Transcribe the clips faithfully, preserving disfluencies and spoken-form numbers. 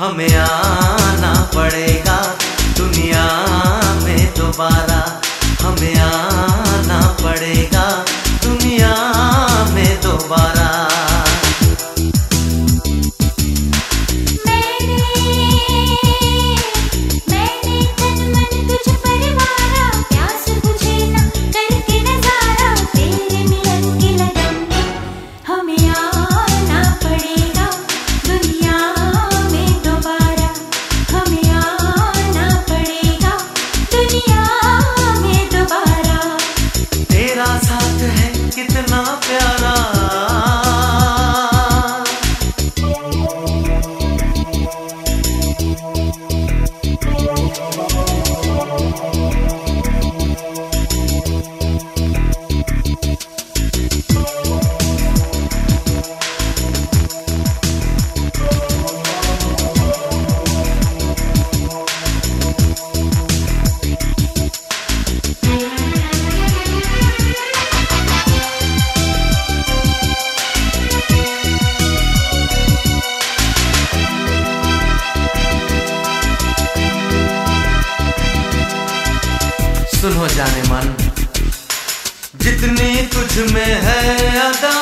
हमें आना पड़ेगा दुनिया में दोबारा, हमें आना पड़ेगा दुनिया में दोबारा। साथ है कितना प्यारा, सुनो जाने मन, जितनी तुझ में है अदा,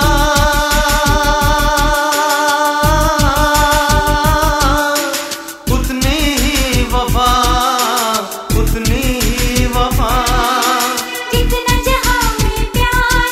उतनी ही वफा, उतनी ही वफा। जितना जहां में प्यार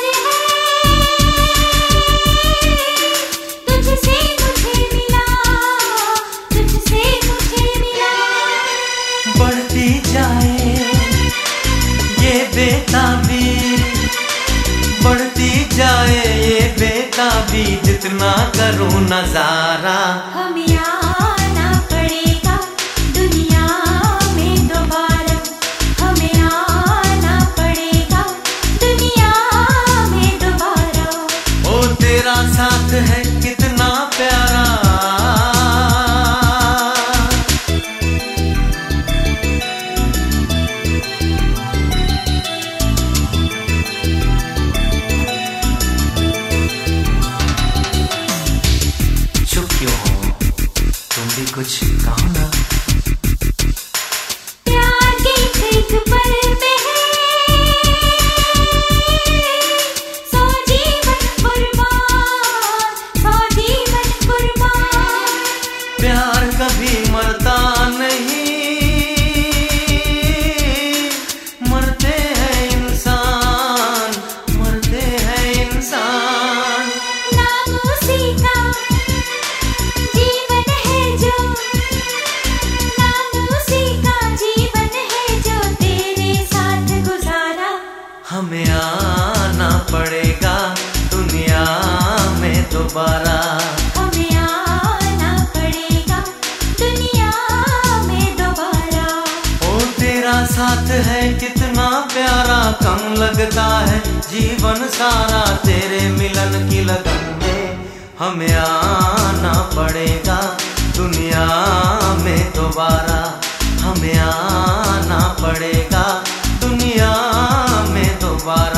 है, तुझसे मुझे मिला, तुझसे मुझे मिला। बढ़ती जाए ये बेताबी, बढ़ती जाए ये बेताबी, जितना करूं नजारा। हमें आना पड़ेगा दुनिया में दोबारा, हमें आना पड़ेगा दुनिया में दोबारा। ओ तेरा साथ है कितना प्यारा, तुम भी कुछ कहो ना। प्यार के एक पल पे है सौ जीवन कुर्बान, सौ जीवन कुर्बान। प्यार कभी मरता नहीं, मरते हैं इंसान, मरते हैं इंसान। नाम उसी का जीवन है जो, नाम उसी का जीवन है जो तेरे साथ गुजारा। हमें आना पड़ेगा दुनिया में दोबारा, हमें आना पड़ेगा दुनिया में दोबारा। ओ तेरा साथ है कितना प्यारा, कम लगता है जीवन सारा तेरे मिलन की लगन में। हमें आना पड़ेगा दुनिया में दोबारा, हमें आना पड़ेगा दुनिया में दोबारा।